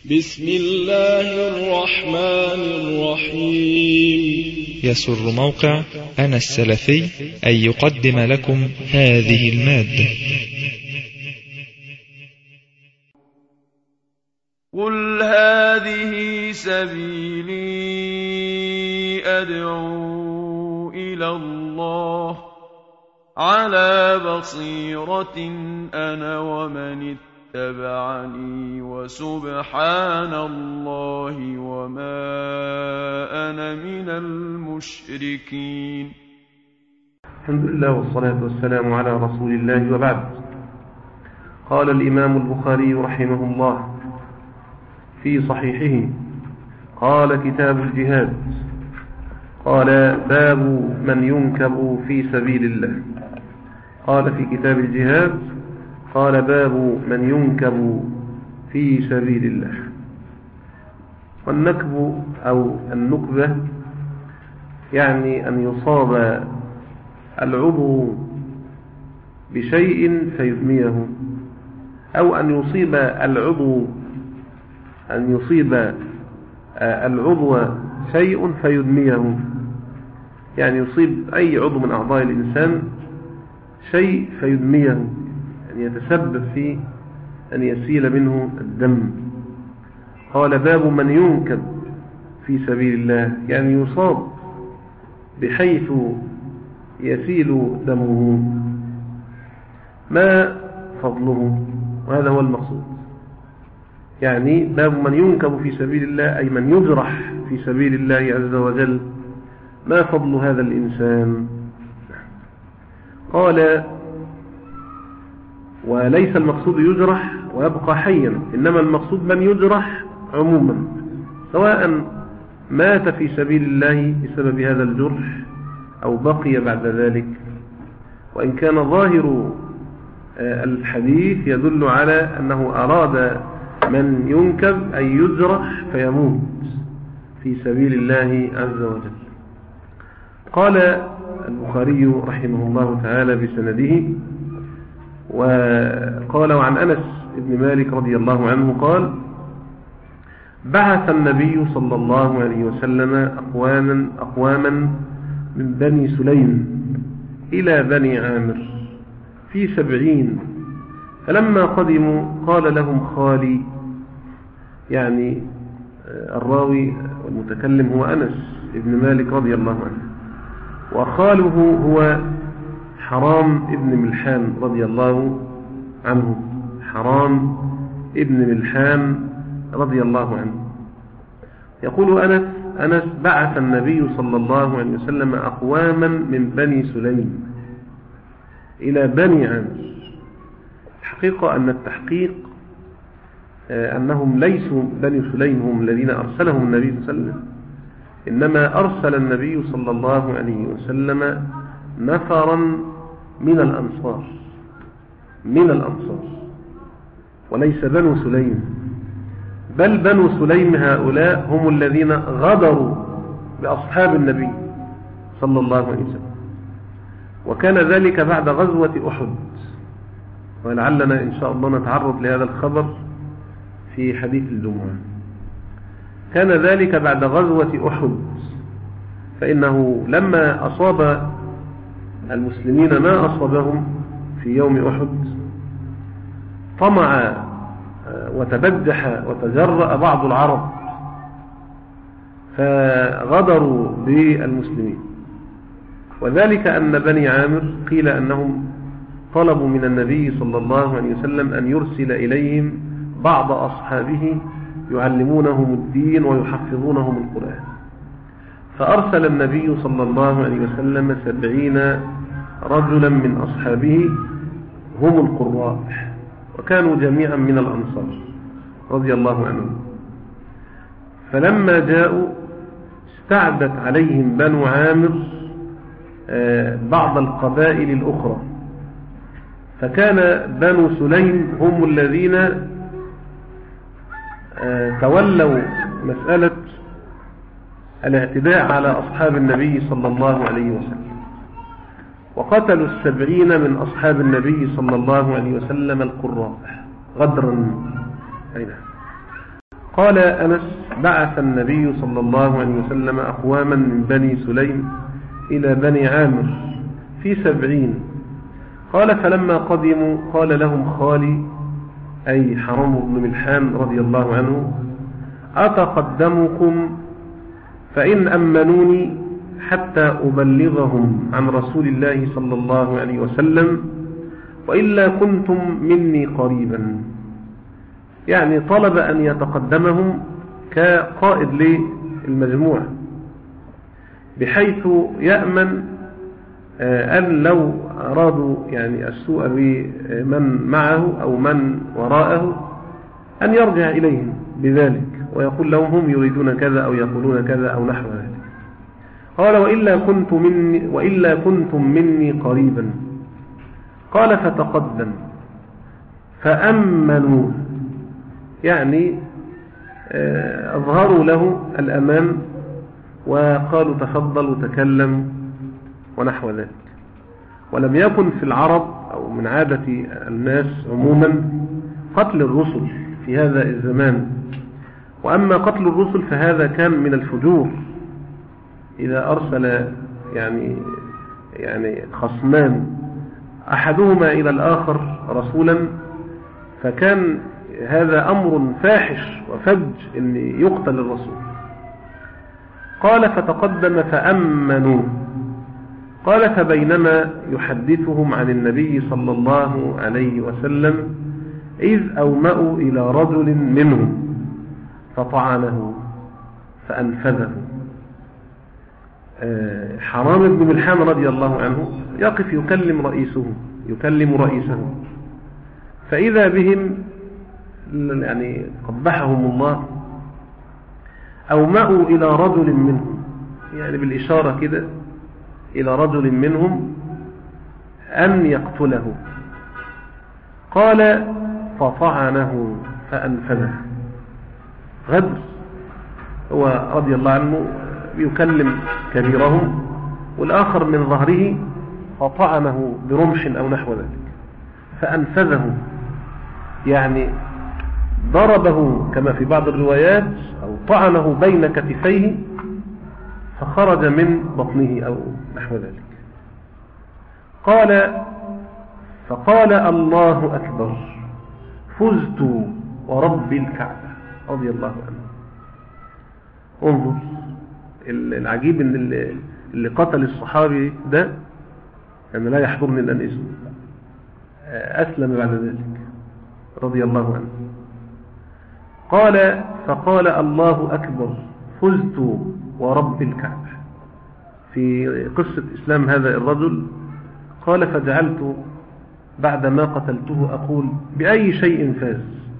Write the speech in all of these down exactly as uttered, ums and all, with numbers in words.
بسم الله الرحمن الرحيم. يسر موقع أنا السلفي أن يقدم لكم هذه المادة. قل هذه سبيلي أدعو إلى الله على بصيرة أنا ومن اتبعني وسبحان الله وما أنا من المشركين. الحمد لله والصلاة والسلام على رسول الله، وبعد. قال الإمام البخاري رحمه الله في صحيحه: قال كتاب الجهاد، قال باب من ينكب في سبيل الله. قال في كتاب الجهاد قال باب من ينكب في سبيل الله. والنكب أو النكبة يعني أن يصاب العضو بشيء فيدميه، أو أن يصيب العضو أن يصيب العضو شيء فيدميه، يعني يصيب أي عضو من أعضاء الإنسان شيء فيدميه، أن يتسبب في أن يسيل منه الدم. قال باب من ينكب في سبيل الله، يعني يصاب بحيث يسيل دمه. ما فضله؟ وهذا هو المقصود. يعني باب من ينكب في سبيل الله أي من يجرح في سبيل الله عز وجل. ما فضل هذا الإنسان؟ قال: وليس المقصود يجرح ويبقى حيا، إنما المقصود من يجرح عموما، سواء مات في سبيل الله بسبب هذا الجرح أو بقي بعد ذلك. وإن كان ظاهر الحديث يدل على أنه أراد من ينكب أن يجرح فيموت في سبيل الله عز وجل. قال البخاري رحمه الله تعالى بسنده: وقال وعن أنس بن مالك رضي الله عنه قال: بعث النبي صلى الله عليه وسلم أقواما, أقواما من بني سليم إلى بني عامر في سبعين، فلما قدموا قال لهم خالي، يعني الراوي والمتكلم هو أنس بن مالك رضي الله عنه، وخاله هو حرام ابن ملحان رضي الله عنه. حرام ابن ملحان رضي الله عنه يقول أنس أنس بعث النبي صلى الله عليه وسلم أقواما من بني سليم إلى بني عامر. الحقيقة أن التحقيق أنهم ليسوا بني سليم هم الذين أرسلهم النبي صلى الله عليه وسلم، إنما أرسل النبي صلى الله عليه وسلم نفرا من الأنصار من الأنصار وليس بنو سليم، بل بنو سليم هؤلاء هم الذين غدروا بأصحاب النبي صلى الله عليه وسلم، وكان ذلك بعد غزوة أحد، ولعلنا إن شاء الله نتعرض لهذا الخبر في حديث الجمعة. كان ذلك بعد غزوة أحد، فإنه لما أصاب المسلمين ما أصابهم في يوم أحد طمع وتبجح وتجرأ بعض العرب فغدروا بالمسلمين، وذلك أن بني عامر قيل أنهم طلبوا من النبي صلى الله عليه وسلم أن يرسل إليهم بعض أصحابه يعلمونهم الدين ويحفظونهم القرآن، فأرسل النبي صلى الله عليه وسلم سبعين رجلا من أصحابه هم القراء، وكانوا جميعا من الأنصار رضي الله عنهم. فلما جاءوا استعدت عليهم بنو عامر بعض القبائل الأخرى، فكان بنو سليم هم الذين تولوا مسألة الاعتداء على أصحاب النبي صلى الله عليه وسلم، وقتلوا السبعين من أصحاب النبي صلى الله عليه وسلم القراء غدرا. قال أنس: بعث النبي صلى الله عليه وسلم أقواما من بني سليم إلى بني عامر في سبعين. قال: فلما قدموا قال لهم خالي أي حرام بن ملحان رضي الله عنه: أتقدمكم فإن أمنوني حتى أبلغهم عن رسول الله صلى الله عليه وسلم، وإلا كنتم مني قريبا. يعني طلب أن يتقدمهم كقائد للمجموعة، بحيث يأمن أن لو أرادوا يعني السوء بمن معه أو من وراءه أن يرجع إليهم بذلك ويقول لهم هم يريدون كذا أو يقولون كذا أو نحو ذلك. قال: وإلا كنت مني وإلا كنتم مني قريبا. قال: فتقدم فأمنوا، يعني أظهروا له الأمان وقالوا تفضل وتكلم ونحو ذلك. ولم يكن في العرب أو من عادة الناس عموما قتل الرسل في هذا الزمان، وأما قتل الرسل فهذا كان من الفجور. إذا أرسل يعني يعني خصمان أحدهما إلى الآخر رسولا فكان هذا أمر فاحش وفج أن يقتل الرسول. قال: فتقدم فأمنوا. قال: فبينما يحدثهم عن النبي صلى الله عليه وسلم إذ أومأوا إلى رجل منهم فطعنه فأنفذه. حرام بن ملحان رضي الله عنه يقف يكلم رئيسه يكلم رئيسه فإذا بهم يعني قبحهم الله أومأوا إلى رجل منهم، يعني بالإشارة كده إلى رجل منهم أن يقتله. قال: فطعنه فأنفذه. غدر، هو رضي الله عنه يكلم كبيرهم والآخر من ظهره فطعنه برمش أو نحو ذلك فأنفذه، يعني ضربه كما في بعض الروايات أو طعنه بين كتفيه فخرج من بطنه أو نحو ذلك. قال: فقال: الله أكبر، فزت ورب الكعبة، رضي الله عنه. انظر العجيب ان اللي, اللي قتل الصحابي ده يعني لا يحضرني الآن اسمه، أسلم بعد ذلك رضي الله عنه. قال: فقال: الله أكبر، فزت ورب الكعبة. في قصة إسلام هذا الرجل قال: فجعلت بعدما قتلته أقول بأي شيء فاز.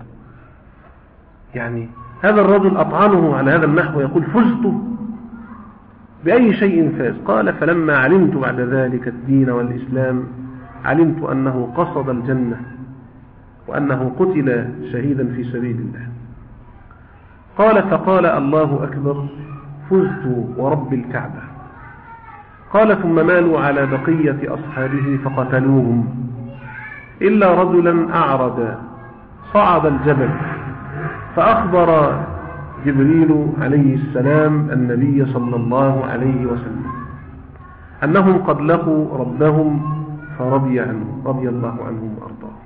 يعني هذا الرجل أطعنه على هذا النحو يقول فزت بأي شيء فاز. قال: فلما علمت بعد ذلك الدين والإسلام علمت أنه قصد الجنة وأنه قتل شهيدا في سبيل الله. قال: فقال: الله أكبر، فزت ورب الكعبة. قال: ثم مالوا على بقية أصحابه فقتلوهم إلا رجلا أعرج صعد الجبل فأخبر جبريل عليه السلام النبي صلى الله عليه وسلم أنهم قد لقوا ربهم فرضي عنهم رضي الله عنهم وأرضاهم.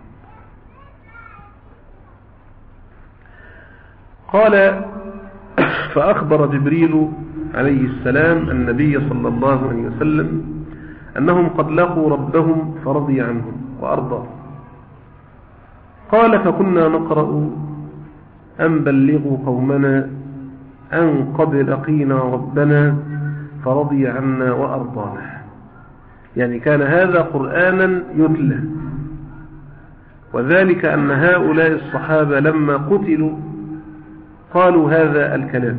قال: فأخبر جبريل عليه السلام النبي صلى الله عليه وسلم أنهم قد لقوا ربهم فرضي عنهم وأرضاهم. قال: فكنا نقرأ أن بلغوا قومنا أن قد لقينا ربنا فرضي عنا وأرضانا. يعني كان هذا قرآنا يتلى، وذلك أن هؤلاء الصحابة لما قتلوا قالوا هذا الكلام،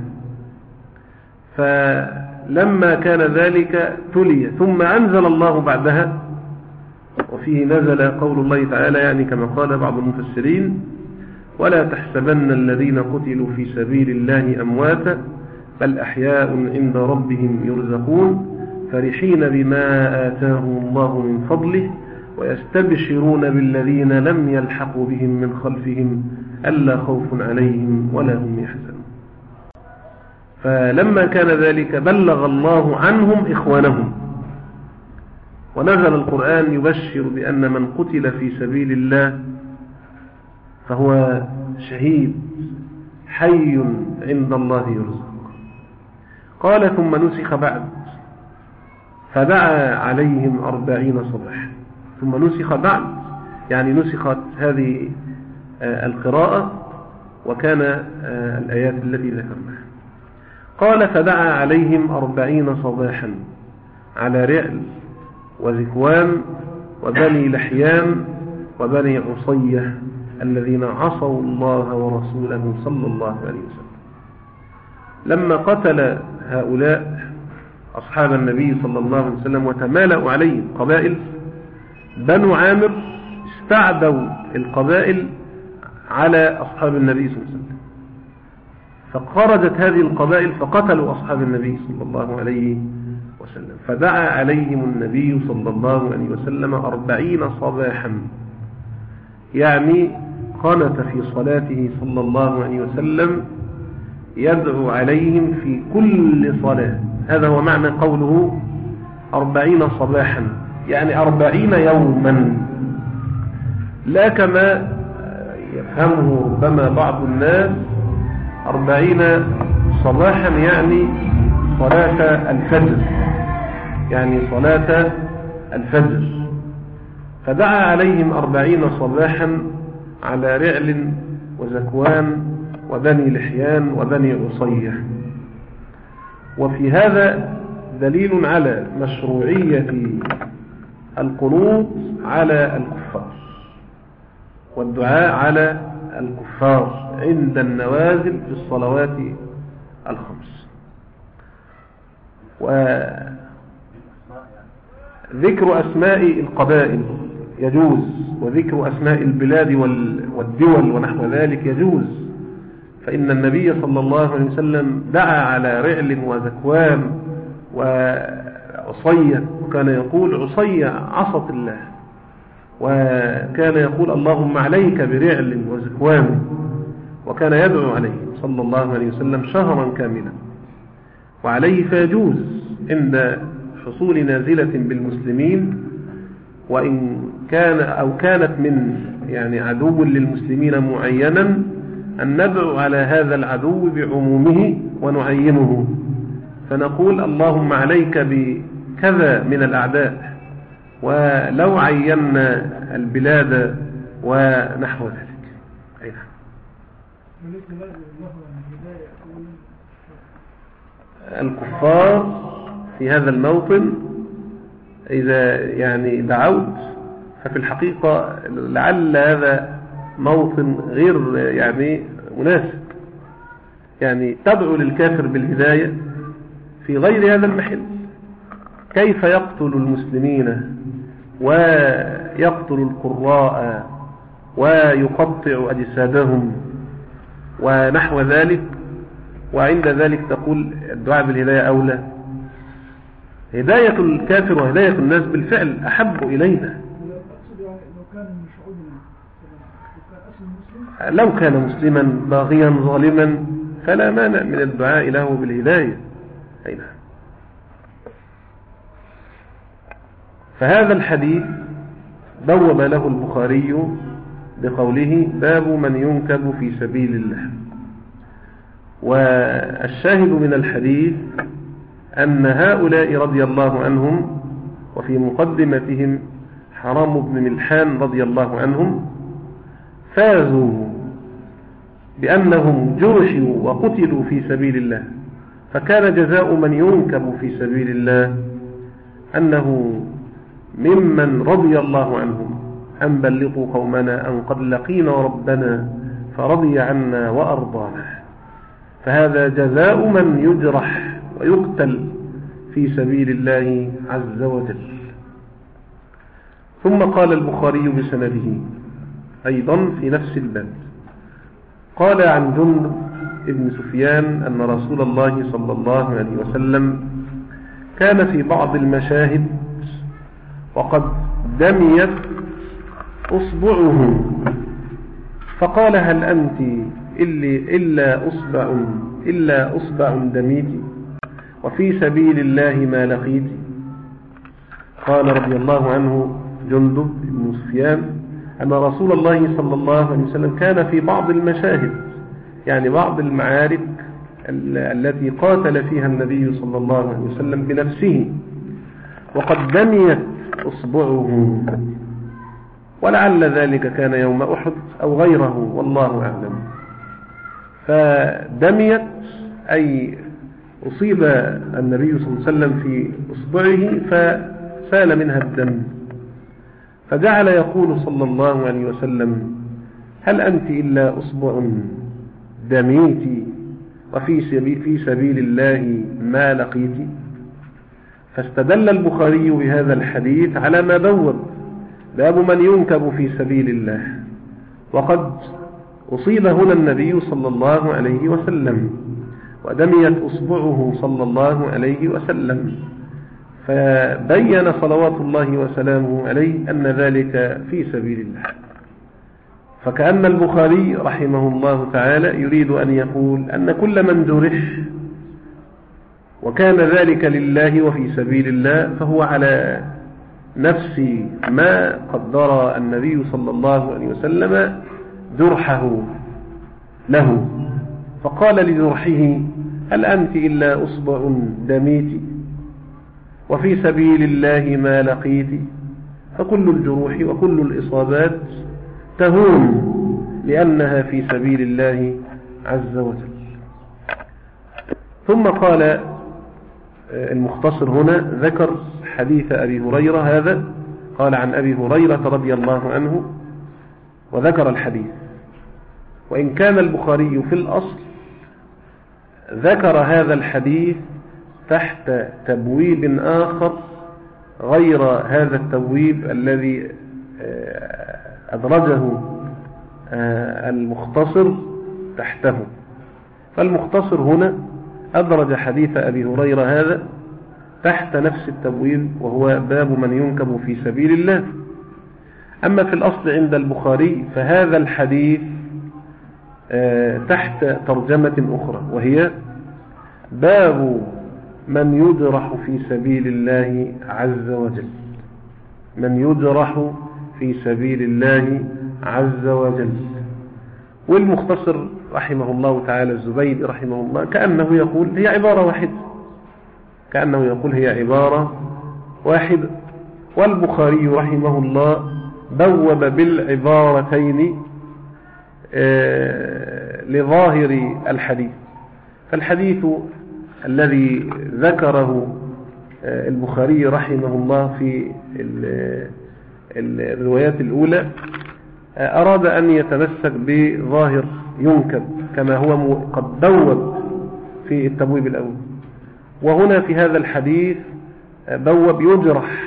فلما كان ذلك تلي ثم أنزل الله بعدها، وفيه نزل قول الله تعالى يعني كما قال بعض المفسرين: ولا تحسبن الذين قتلوا في سبيل الله أمواتا بل أحياء عند ربهم يرزقون فرحين بما آتاهم الله من فضله ويستبشرون بالذين لم يلحقوا بهم من خلفهم ألا خوف عليهم ولا هم يحزنون. فلما كان ذلك بلغ الله عنهم إخوانهم، ونزل القرآن يبشر بأن من قتل في سبيل الله فهو شهيد حي عند الله يرزق. قال ثم نسخ بعد فدعا عليهم أربعين صباحا. ثم نسخ بعد يعني نسخت هذه القراءة وكان الآيات التي ذكرناها. قال فدعا عليهم أربعين صباحا على رعل وذكوان وبني لحيان وبني عصية الذين عصوا الله ورسوله صلى الله عليه وسلم. لما قتل هؤلاء أصحاب النبي صلى الله عليه وسلم وتمالأوا عليهم قبائل، بنو عامر استعدوا القبائل على أصحاب النبي صلى الله عليه وسلم، فخرجت هذه القبائل فقتلوا أصحاب النبي صلى الله عليه وسلم. فدعا عليهم النبي صلى الله عليه وسلم أربعين صباحا، يعني قنت في صلاته صلى الله عليه وسلم يدعو عليهم في كل صلاة. هذا هو معنى قوله أربعين صباحا، يعني أربعين يوما، لا كما يفهمه ربما بعض الناس أربعين صباحا يعني صلاة الفجر، يعني صلاة الفجر. فدعا عليهم أربعين صباحا على رعل وزكوان وبني لحيان وبني عصية. وفي هذا دليل على مشروعية القنوط على الكفار والدعاء على الكفار عند النوازل في الصلوات الخمس. وذكر أسماء القبائل يجوز، وذكر أسماء البلاد والدول ونحو ذلك يجوز، فإن النبي صلى الله عليه وسلم دعا على رعل وذكوان وعصية، وكان يقول عصية عصت الله، وكان يقول اللهم عليك برعل وذكوان، وكان يدعو عليه صلى الله عليه وسلم شهرا كاملا. وعليه فيجوز عند حصول نازلة بالمسلمين، وإن كان أو كانت من يعني عدو للمسلمين معينا، أن ندعو على هذا العدو بعمومه ونعينه، فنقول اللهم عليك بكذا من الأعداء، ولو عينا البلاد ونحو ذلك. أين الكفار في هذا الموطن إذا يعني دعوت، ففي الحقيقة لعل هذا موطن غير يعني مناسب، يعني تدعو للكافر بالهداية في غير هذا المحل. كيف يقتل المسلمين ويقتل القراء ويقطع أجسادهم ونحو ذلك، وعند ذلك تقول الدعاء بالهداية أولى؟ هداية الكافر وهداية الناس بالفعل أحب إلينا. لو كان مسلما باغيا ظالما فلا مانع من الدعاء له بالهداية. أين فهذا الحديث بوب له البخاري بقوله باب من ينكب في سبيل الله. والشاهد من الحديث أن هؤلاء رضي الله عنهم، وفي مقدمتهم حرام بن ملحان رضي الله عنهم، فازوا بأنهم جرحوا وقتلوا في سبيل الله. فكان جزاء من ينكب في سبيل الله أنه ممن رضي الله عنهم أن بلغوا قومنا أن قد لقينا ربنا فرضي عنا وأرضانا. فهذا جزاء من يجرح ويقتل في سبيل الله عز وجل. ثم قال البخاري بسنده أيضا في نفس الباب، قال عن جندب ابن سفيان أن رسول الله صلى الله عليه وسلم كان في بعض المشاهد وقد دميت أصبعه، فقال هل أنت إلا أصبع إلا أصبع دميت وفي سبيل الله ما لقيت. قال رضي الله عنه جندب بن سفيان أن رسول الله صلى الله عليه وسلم كان في بعض المشاهد، يعني بعض المعارك التي قاتل فيها النبي صلى الله عليه وسلم بنفسه، وقد دميت أصبعه، ولعل ذلك كان يوم أحد أو غيره والله أعلم. فدميت أي أصيب النبي صلى الله عليه وسلم في أصبعه فسال منها الدم، فجعل يقول صلى الله عليه وسلم هل أنت إلا أصبع دميت وفي في سبيل الله ما لقيت. فاستدل البخاري بهذا الحديث على ما بوب، باب من ينكب في سبيل الله، وقد أصيب هنا النبي صلى الله عليه وسلم ودميت أصبعه صلى الله عليه وسلم، فبين صلوات الله وسلامه عليه أن ذلك في سبيل الله. فكأن البخاري رحمه الله تعالى يريد أن يقول أن كل من جرح وكان ذلك لله وفي سبيل الله فهو على نفس ما قدر النبي صلى الله عليه وسلم جرحه له، فقال لجرحه هل أنت إلا أصبع دميت وفي سبيل الله ما لقيت. فكل الجروح وكل الإصابات تهون لأنها في سبيل الله عز وجل. ثم قال المختصر هنا ذكر حديث أبي هريرة هذا، قال عن أبي هريرة رضي الله عنه وذكر الحديث، وإن كان البخاري في الأصل ذكر هذا الحديث تحت تبويب آخر غير هذا التبويب الذي أدرجه المختصر تحته. فالمختصر هنا أدرج حديث أبي هريرة هذا تحت نفس التبويب، وهو باب من ينكب في سبيل الله. أما في الأصل عند البخاري فهذا الحديث تحت ترجمة أخرى، وهي باب من يجرح في سبيل الله عز وجل، من يجرح في سبيل الله عز وجل. والمختصر رحمه الله تعالى الزبيدي رحمه الله كأنه يقول هي عبارة واحدة، كأنه يقول هي عبارة واحدة. والبخاري رحمه الله بوب بالعبارتين لظاهر الحديث. فالحديث الذي ذكره البخاري رحمه الله في الروايات الأولى أراد أن يتمسك بظاهر ينكب كما هو قد بوب في التبويب الأول، وهنا في هذا الحديث بوب يجرح،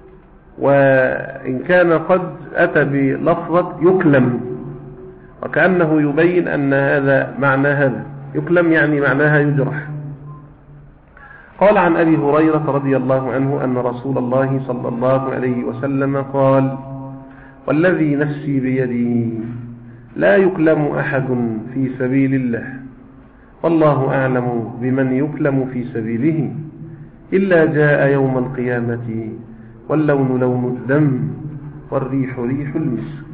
وإن كان قد أتى بلفظة يكلم، وكأنه يبين أن هذا معنى هذا يكلم يعني معناها يجرح. قال عن أبي هريرة رضي الله عنه أن رسول الله صلى الله عليه وسلم قال والذي نفسي بيده لا يكلم أحد في سبيل الله والله أعلم بمن يكلم في سبيله إلا جاء يوم القيامة واللون لون الدم والريح ريح المسك.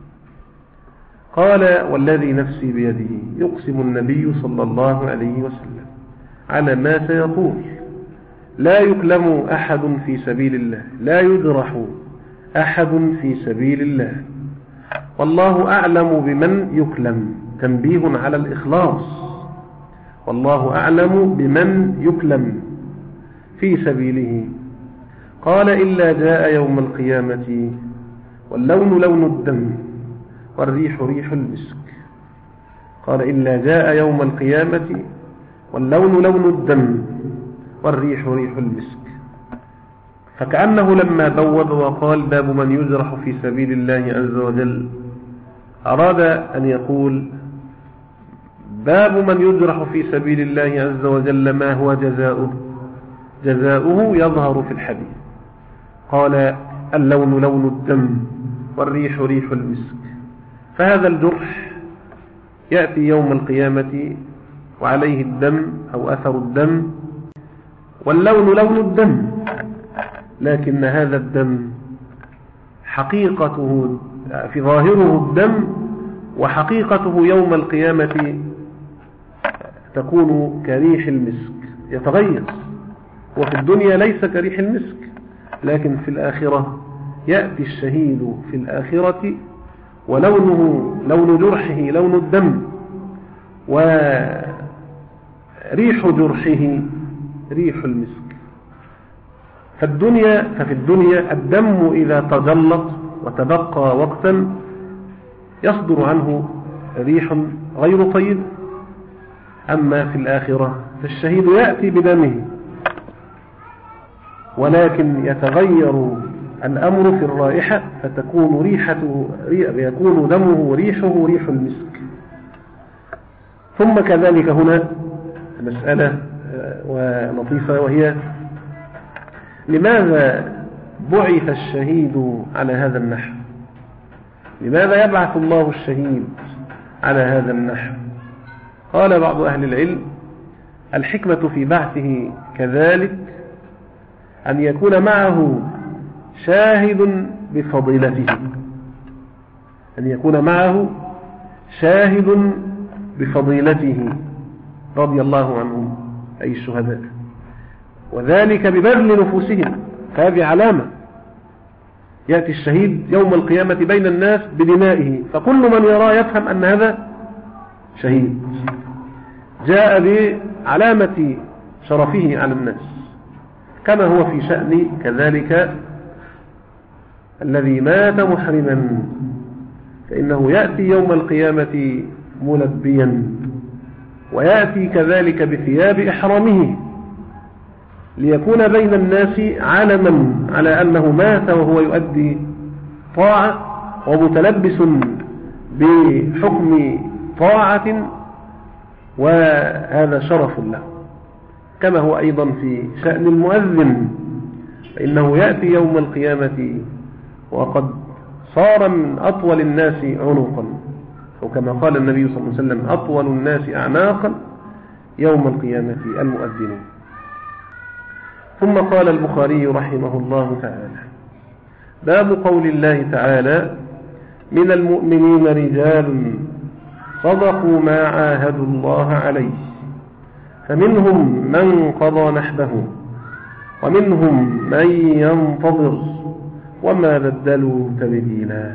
قال والذي نفسي بيده يقسم النبي صلى الله عليه وسلم على ما سيقول لا يكلم أحد في سبيل الله، لا يجرح أحد في سبيل الله والله أعلم بمن يكلم، تنبيه على الإخلاص، والله أعلم بمن يكلم في سبيله. قال إلا جاء يوم القيامة واللون لون الدم والريح ريح المسك. قال إلا جاء يوم القيامة واللون لون الدم والريح ريح المسك. فكأنه لما بوب وقال باب من يجرح في سبيل الله عز وجل أراد أن يقول باب من يجرح في سبيل الله عز وجل ما هو جزاؤه، جزاؤه يظهر في الحديث. قال اللون لون الدم والريح ريح المسك. فهذا الجرح يأتي يوم القيامة وعليه الدم أو أثر الدم، واللون لون الدم، لكن هذا الدم حقيقته في ظاهره الدم، وحقيقته يوم القيامة تكون كريح المسك، يتغير. وفي الدنيا ليس كريح المسك، لكن في الآخرة يأتي الشهيد في الآخرة ولونه لون جرحه لون الدم، وريح جرحه ريح المسك. فالدنيا ففي الدنيا الدم إذا تجلط وتبقى وقتا يصدر عنه ريح غير طيب. أما في الآخرة فالشهيد يأتي بدمه، ولكن يتغير الأمر في الرائحة، فتكون ريحته يكون دمه ريحه ريح المسك. ثم كذلك هنا مسألة ولطيفة، وهي لماذا بعث الشهيد على هذا النحو؟ لماذا يبعث الله الشهيد على هذا النحو؟ قال بعض أهل العلم: الحكمة في بعثه كذلك أن يكون معه شاهد بفضيلته، أن يكون معه شاهد بفضيلته رضي الله عنهم أي الشهداء، وذلك ببذل نفوسهم. فهذه علامة، يأتي الشهيد يوم القيامة بين الناس بدمائه، فكل من يراه يفهم أن هذا شهيد. جاء بعلامة شرفه على الناس، كما هو في شأن كذلك الذي مات محرما، فإنه يأتي يوم القيامة ملبيا، ويأتي كذلك بثياب إحرامه ليكون بين الناس علما على أنه مات وهو يؤدي طاعة ومتلبس بحكم طاعة، وهذا شرف له. كما هو أيضا في شأن المؤذن، فإنه يأتي يوم القيامة وقد صار من أطول الناس عنقا، وكما قال النبي صلى الله عليه وسلم: أطول الناس أعناقا يوم القيامة المؤذنون. ثم قال البخاري رحمه الله تعالى: باب قول الله تعالى: من المؤمنين رجال صدقوا ما عاهدوا الله عليه، فمنهم من قضى نحبه ومنهم من ينتظر وما بدلوا تبديلا.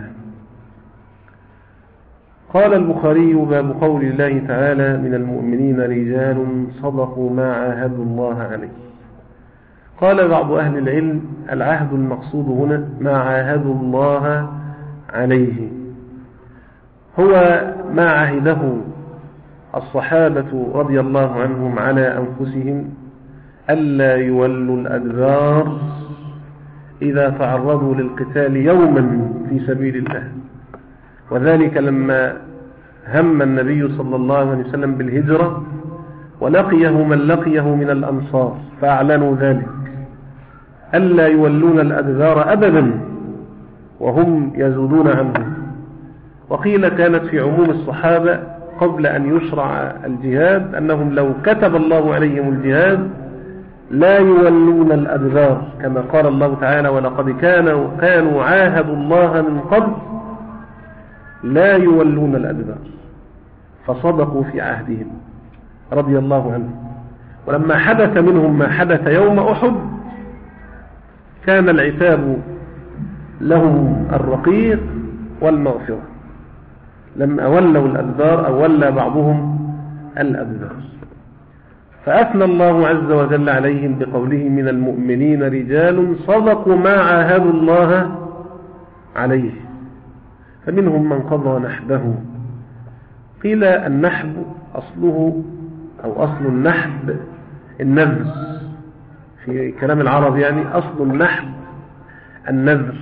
قال البخاري: باب قول الله تعالى: من المؤمنين رجال صدقوا ما عاهدوا الله عليه. قال بعض أهل العلم: العهد المقصود هنا ما عاهدوا الله عليه، هو ما عهده الصحابة رضي الله عنهم على أنفسهم ألا يولوا الأدبار إذا تعرضوا للقتال يوما في سبيل الله. وذلك لما هم النبي صلى الله عليه وسلم بالهجرة ولقيه من لقيه من الأنصار، فأعلنوا ذلك ألا يولون الأدبار أبدا وهم يزودون عنه. وقيل كانت في عموم الصحابة قبل أن يشرع الجهاد، أنهم لو كتب الله عليهم الجهاد لا يولون الأدبار، كما قال الله تعالى: ولقد كانوا, كانوا عاهدوا الله من قبل لا يولون الأدبار، فصدقوا في عهدهم رضي الله عنهم. ولما حدث منهم ما حدث يوم أحد كان العتاب لهم الرقيق والمغفرة، لما ولوا الأدبار أو ولى بعضهم الأدبار. فأثنى الله عز وجل عليهم بقوله: من المؤمنين رجال صدقوا ما عاهدوا الله عليه، فمنهم من قضى نحبه. قيل النحب أصله أو أصل النحب النذر، في كلام العرب يعني أصل النحب النذر.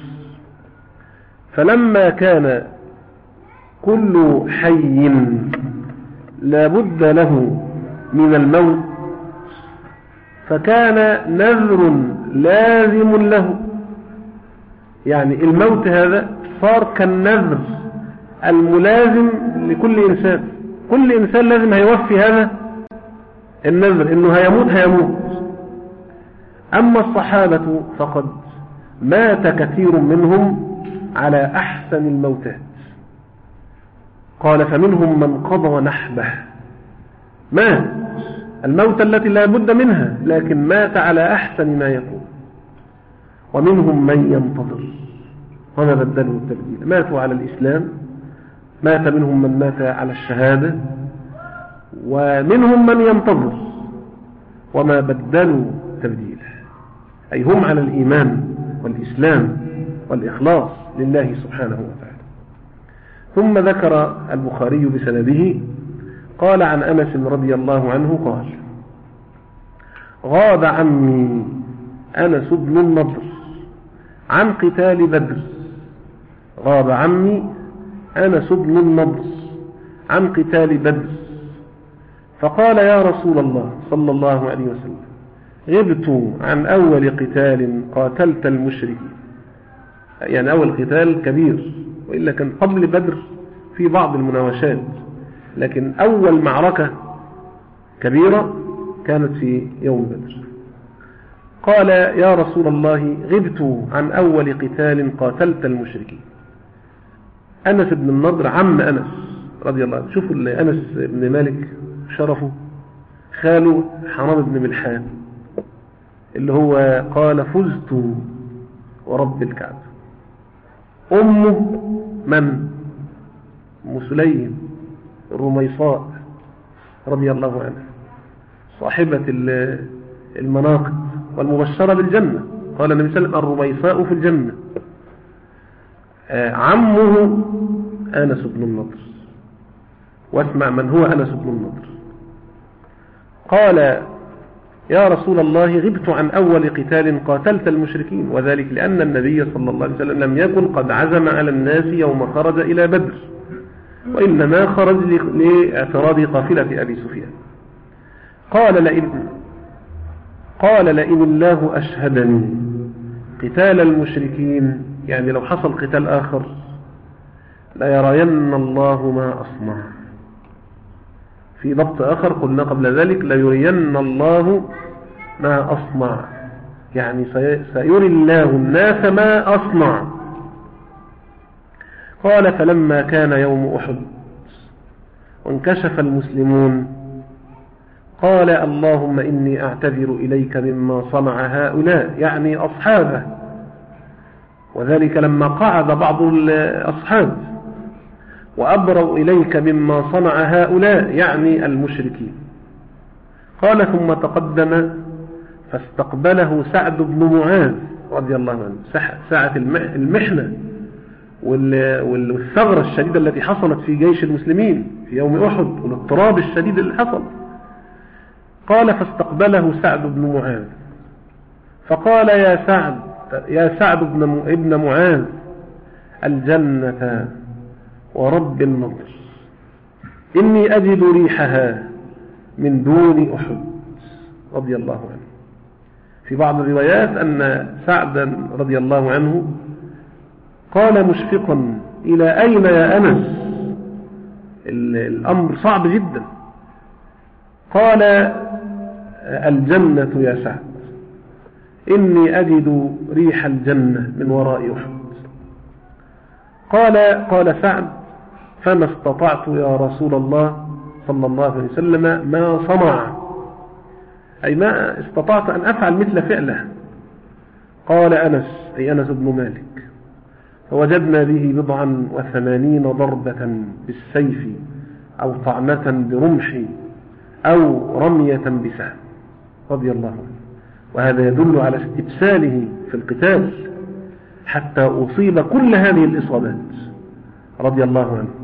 فلما كان كل حي لا بد له من الموت، فكان نذر لازم له، يعني الموت هذا صار كالنذر الملازم لكل إنسان. كل إنسان لازم هيوفي هذا النذر إنه هيموت هيموت. أما الصحابة فقد مات كثير منهم على أحسن الموتات. قال فمنهم من قضى نحبه، مات الموت التي لا بد منها لكن مات على أحسن ما يكون. ومنهم من ينتظر وما بدلوا التبديل، ماتوا على الإسلام، مات منهم من مات على الشهادة، ومنهم من ينتظر وما بدلوا تبديل، أي هم على الإيمان والإسلام والإخلاص لله سبحانه وتعالى. ثم ذكر البخاري بسنده قال عن أنس رضي الله عنه قال غاب عمي أنس بن النضر عن قتال بدر. غاب عمي أنس بن النضر عن قتال بدر فقال يا رسول الله صلى الله عليه وسلم غبت عن أول قتال قاتلت المشركين. يعني أول قتال كبير، وإلا كان قبل بدر في بعض المناوشات، لكن أول معركة كبيرة كانت في يوم بدر. قال يا رسول الله غبت عن أول قتال قاتلت المشركين. أنس بن النضر عم أنس رضي الله عنه. شوفوا أنس بن مالك شرفه، خاله حرام بن ملحان اللي هو قال فزت ورب الكعبة. أمه من؟ أم سليم الرميصاء رضي الله عنها، صاحبة المناقب والمبشرة بالجنة. قال النبي صلى الله عليه وسلم الرميصاء في الجنة. عمه أنس بن النضر، واسمع من هو أنس بن النضر. قال يا رسول الله غبت عن أول قتال قاتلت المشركين، وذلك لأن النبي صلى الله عليه وسلم لم يكن قد عزم على الناس يوم خرج إلى بدر، وإنما خرج لاعتراض قافلة أبي سفيان. قال لئن قال لئن الله أشهدني قتال المشركين، يعني لو حصل قتال آخر ليرين الله ما أصنع. في ضبط آخر قلنا قبل ذلك ليرين الله ما أصنع، يعني سيري الله الناس ما أصنع. قال فلما كان يوم أحد وانكشف المسلمون قال اللهم إني أعتذر إليك مما صنع هؤلاء، يعني أصحابه، وذلك لما قعد بعض الأصحاب، وأبرأ إليك مما صنع هؤلاء يعني المشركين. قال ثم تقدم فاستقبله سعد بن معاذ رضي الله عنه، ساعة المحنة والثغرة الشديدة التي حصلت في جيش المسلمين في يوم أحد والاضطراب الشديد اللي حصل. قال فاستقبله سعد بن معاذ فقال يا سعد يا سعد بن معاذ الجنة ورب النضر إني أجد ريحها من دون أحد رضي الله عنه. في بعض الروايات أن سعد رضي الله عنه قال مشفقا إلى أين يا أنس، الأمر صعب جدا. قال الجنة يا سعد إني أجد ريح الجنة من وراء أحد. قال قال سعد فما استطعت يا رسول الله صلى الله عليه وسلم ما صنع، أي ما استطعت أن أفعل مثل فعله. قال أنس أي أنس بن مالك فوجدنا به بضعا وثمانين ضربة بالسيف أو طعنة برمح أو رمية بسهم رضي الله عنه. وهذا يدل على استبساله في القتال حتى أصيب كل هذه الإصابات رضي الله عنه.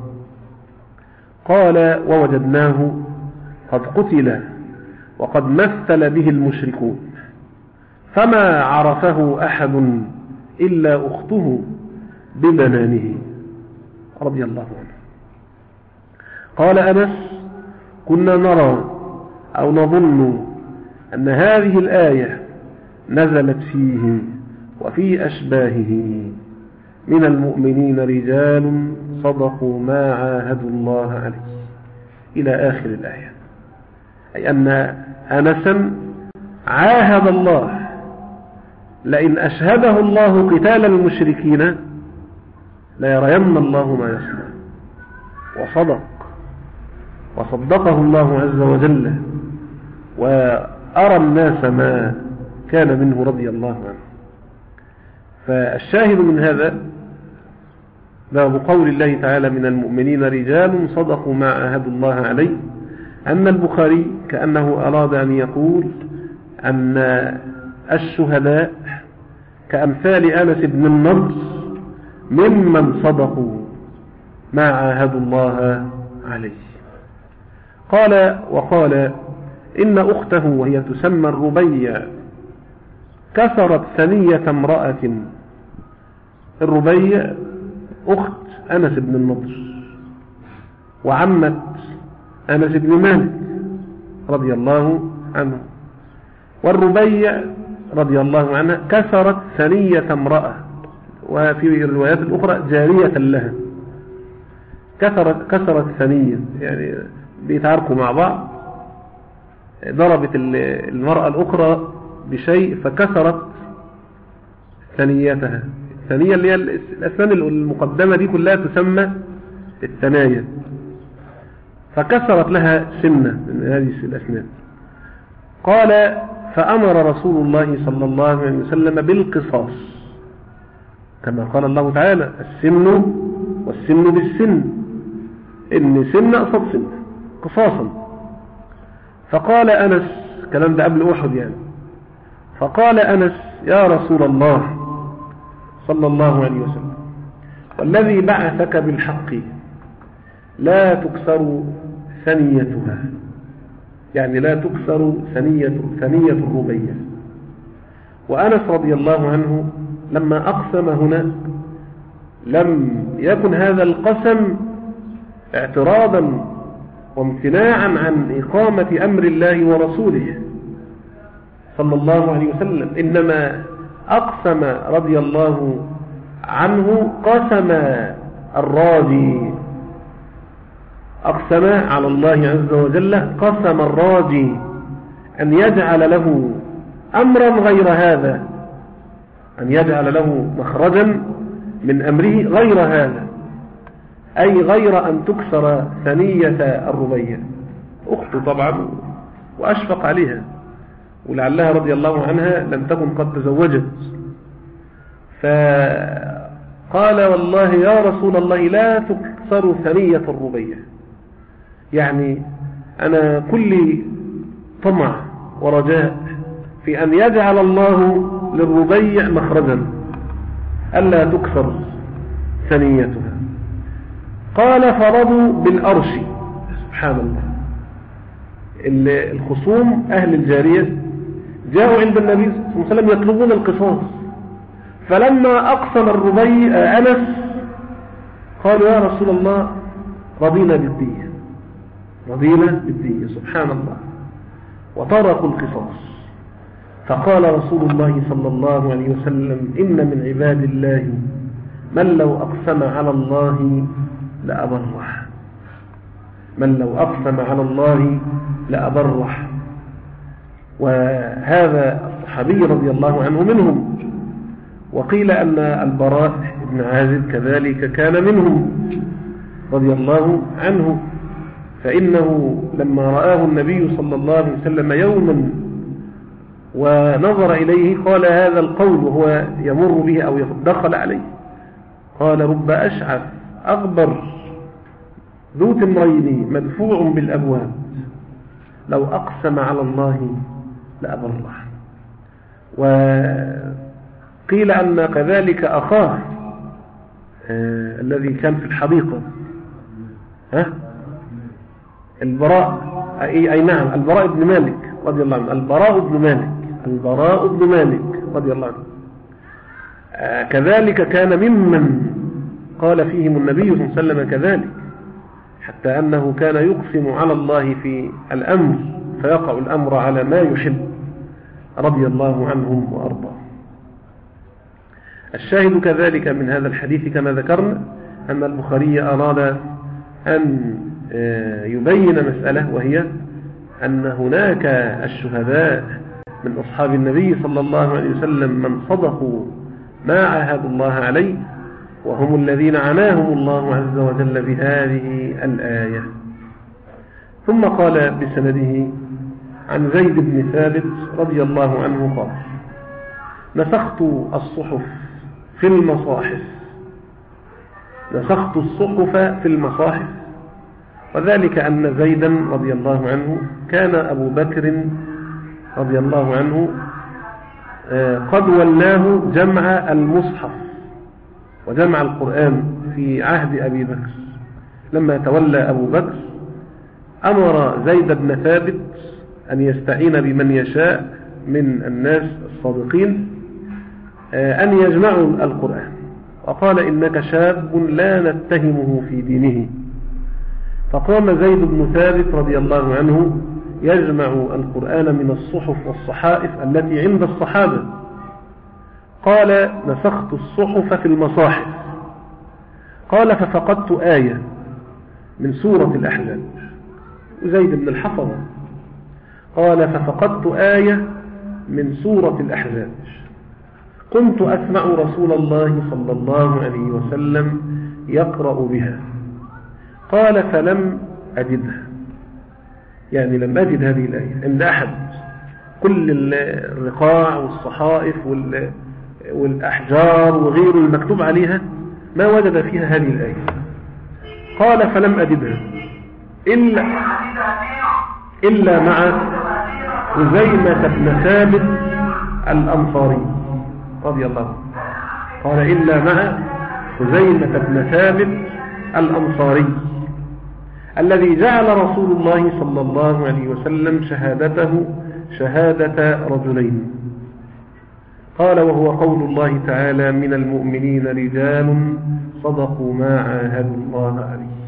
قال ووجدناه قد قتل وقد مثل به المشركون فما عرفه أحد إلا أخته ببنانه رضي الله عنه. قال أنس كنا نرى أو نظن أن هذه الآية نزلت فيه وفي أشباهه من المؤمنين رجال صدقوا ما عاهدوا الله عليه. إلى آخر الآية، أي أن أنسا عاهد الله لئن أشهده الله قتال المشركين ليرين الله ما يصنع، وصدق وصدقه الله عز وجل وأرى الناس ما كان منه رضي الله عنه. فالشاهد من هذا باب قول الله تعالى من المؤمنين رجال صدقوا ما عاهدوا الله عليه، أن البخاري كأنه أراد أن يقول أن الشهداء كأمثال أنس بن النضر ممن صدقوا ما عاهدوا الله عليه. قال وقال إن أخته وهي تسمى الربيع كسرت ثنية امرأة. الربيع أخت أنس بن النضر وعمة أنس بن مالك رضي الله عنه، والربيع رضي الله عنها كسرت ثنية امرأة، وفي الروايات الأخرى جارية لها كسرت كسرت ثنية، يعني بيتعاركوا مع بعض، ضربت المرأة الأخرى بشيء فكسرت ثنيتها. الثنية اللي هي الأسنان المقدمة دي كلها تسمى الثنايا، فكسرت لها سنة من هذه الأسنان. قال فأمر رسول الله صلى الله عليه وسلم بالقصاص كما قال الله تعالى السن والسن بالسن، إن سن أصد سن قصاصا. فقال أنس، كلام ده قبل أحد يعني، فقال أنس يا رسول الله صلى الله عليه وسلم والذي بعثك بالحق لا تكسر ثنيتها، يعني لا تكسر ثنية ثنية الربيع. وأنس رضي الله عنه لما أقسم هنا لم يكن هذا القسم اعتراضا وامتناعا عن إقامة أمر الله ورسوله صلى الله عليه وسلم، إنما أقسم رضي الله عنه قسم الراجي، أقسم على الله عز وجل قسم الراجي أن يجعل له أمرا غير هذا، أن يجعل له مخرجا من أمره غير هذا، أي غير أن تكسر ثنية الربيع. أخته طبعا وأشفق عليها، ولعلها رضي الله عنها لم تكن قد تزوجت، فقال والله يا رسول الله لا تكسر ثنية الربيع، يعني أنا كل طمع ورجاء في أن يجعل الله للربيع مخرجا ألا تكسر ثنيتها. قال فرضوا بالأرش. سبحان الله، الخصوم أهل الجارية جاءوا عند النبي صلى الله عليه وسلم يطلبون القصاص، فلما أقسم الربيع أنس قالوا يا رسول الله رضينا بالدية، رضينا بالدية. سبحان الله، وتركوا القصاص. فقال رسول الله صلى الله عليه وسلم إن من عباد الله من لو أقسم على الله لأبره، من لو أقسم على الله لأبره. وهذا الصحابي رضي الله عنه منهم. وقيل أن البراء بن عازب كذلك كان منهم رضي الله عنه، فإنه لما رآه النبي صلى الله عليه وسلم يوما ونظر إليه قال هذا القول وهو يمر به أو دخل عليه، قال رب أشعث أغبر ذو تمرين مدفوع بالأبواب لو أقسم على الله لأبره. وقيل أن كذلك أخاه آه الذي كان في الحديقة ها البراء أي, أي نعم البراء بن مالك رضي الله عنه، البراء بن مالك البراء بن مالك رضي الله عنه آه كذلك كان ممن قال فيهم النبي صلى الله عليه وسلم كذلك، حتى أنه كان يقسم على الله في الأمر فيقع الأمر على ما يحب رضي الله عنهم وأرضاه. الشاهد كذلك من هذا الحديث كما ذكرنا أن البخاري أراد أن يبين مسألة، وهي أن هناك الشهداء من أصحاب النبي صلى الله عليه وسلم من صدقوا ما عاهدوا الله عليه، وهم الذين عناهم الله عز وجل بهذه الآية. ثم قال بسنده عن زيد بن ثابت رضي الله عنه قال: نسخت الصحف في المصاحف نسخت الصحف في المصاحف وذلك أن زيدا رضي الله عنه كان أبو بكر رضي الله عنه قد ولاه جمع المصحف وجمع القرآن في عهد أبي بكر. لما تولى أبو بكر أمر زيد بن ثابت أن يستعين بمن يشاء من الناس الصادقين أن يجمعوا القرآن، وقال: إنك شاب لا نتهمه في دينه. فقام زيد بن ثابت رضي الله عنه يجمع القرآن من الصحف والصحائف التي عند الصحابة. قال: نسخت الصحف في المصاحف. قال: ففقدت آية من سورة الأحزاب. زيد بن الحفظة قال: ففقدت آية من سورة الأحزاب، كنت أسمع رسول الله صلى الله عليه وسلم يقرأ بها. قال: فلم أجدها، يعني لم أجد هذه الآية عند أحد. كل الرقاع والصحائف والأحجار وغير المكتوب عليها ما وجد فيها هذه الآية. قال: فلم أجدها إلا, إلا مع خزيمة بن ثابت الأنصاري رضي الله عنه. قال: إلا مع خزيمة بن ثابت الأنصاري الذي جعل رسول الله صلى الله عليه وسلم شهادته شهادة رجلين. قال: وهو قول الله تعالى: من المؤمنين رجال صدقوا ما عاهدوا الله عليه.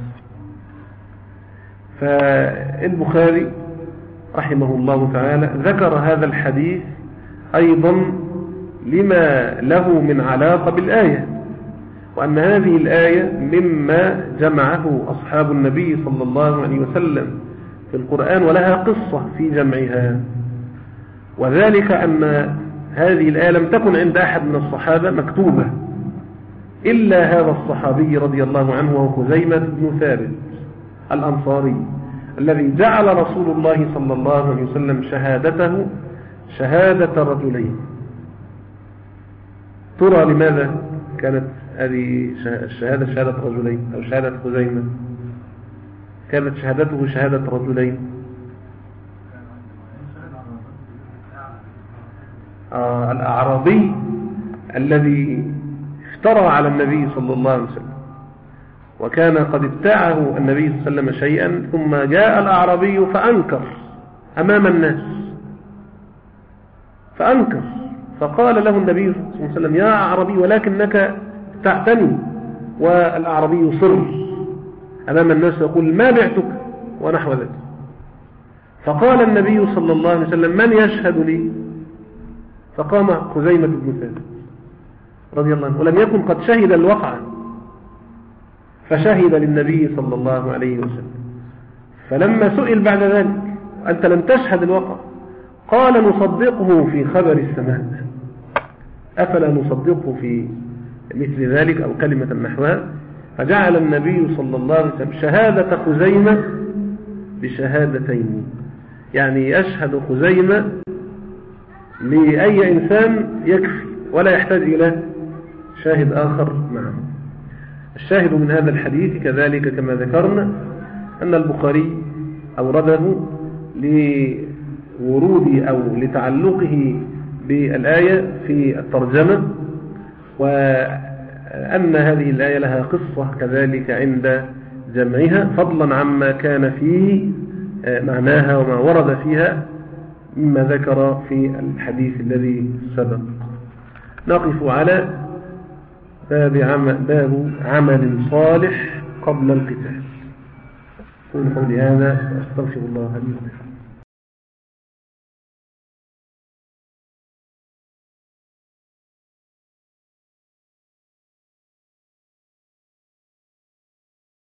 فالبخاري رحمه الله تعالى ذكر هذا الحديث أيضا لما له من علاقة بالآية، وأن هذه الآية مما جمعه أصحاب النبي صلى الله عليه وسلم في القرآن، ولها قصة في جمعها. وذلك أن هذه الآية لم تكن عند أحد من الصحابة مكتوبة إلا هذا الصحابي رضي الله عنه، وهو خزيمة بن ثابت الأنصاري الذي جعل رسول الله صلى الله عليه وسلم شهادته شهادة رجلين. ترى لماذا كانت هذه الشهادة شهادة رجلين أو شهادة خزيمة؟ كانت شهادته شهادة رجلين. آه الأعرابي الذي افترى على النبي صلى الله عليه وسلم، وكان قد ابتاعه النبي صلى الله عليه وسلم شيئا، ثم جاء الأعرابي فأنكر أمام الناس، فأنكر فقال له النبي صلى الله عليه وسلم: يا أعرابي ولكنك تعتني. والأعرابي يصر أمام الناس يقول: ما بعتك ونحو ذلك. فقال النبي صلى الله عليه وسلم: من يشهد لي؟ فقام خزيمة بن ثابت رضي الله عنه، ولم يكن قد شهد الوقعة، فشهد للنبي صلى الله عليه وسلم. فلما سئل بعد ذلك: أنت لم تشهد الوقعة؟ قال: نصدقه في خبر السماء، أفلا نصدقه في مثل ذلك أو كلمة نحوها. فجعل النبي صلى الله عليه وسلم شهادة خزيمة بشهادتين، يعني يشهد خزيمة لأي إنسان يكفي ولا يحتاج إلى شاهد آخر معه. الشاهد من هذا الحديث كذلك كما ذكرنا أن البخاري أورده لورود أو لتعلقه بالآية في الترجمة، وأن هذه الآية لها قصة كذلك عند جمعها، فضلا عما كان فيه معناها وما ورد فيها مما ذكر في الحديث الذي سبق. نقف على باب عمل, باب عمل صالح قبل القتال. قولوا قولي هذا واستغفر الله لي ولكم.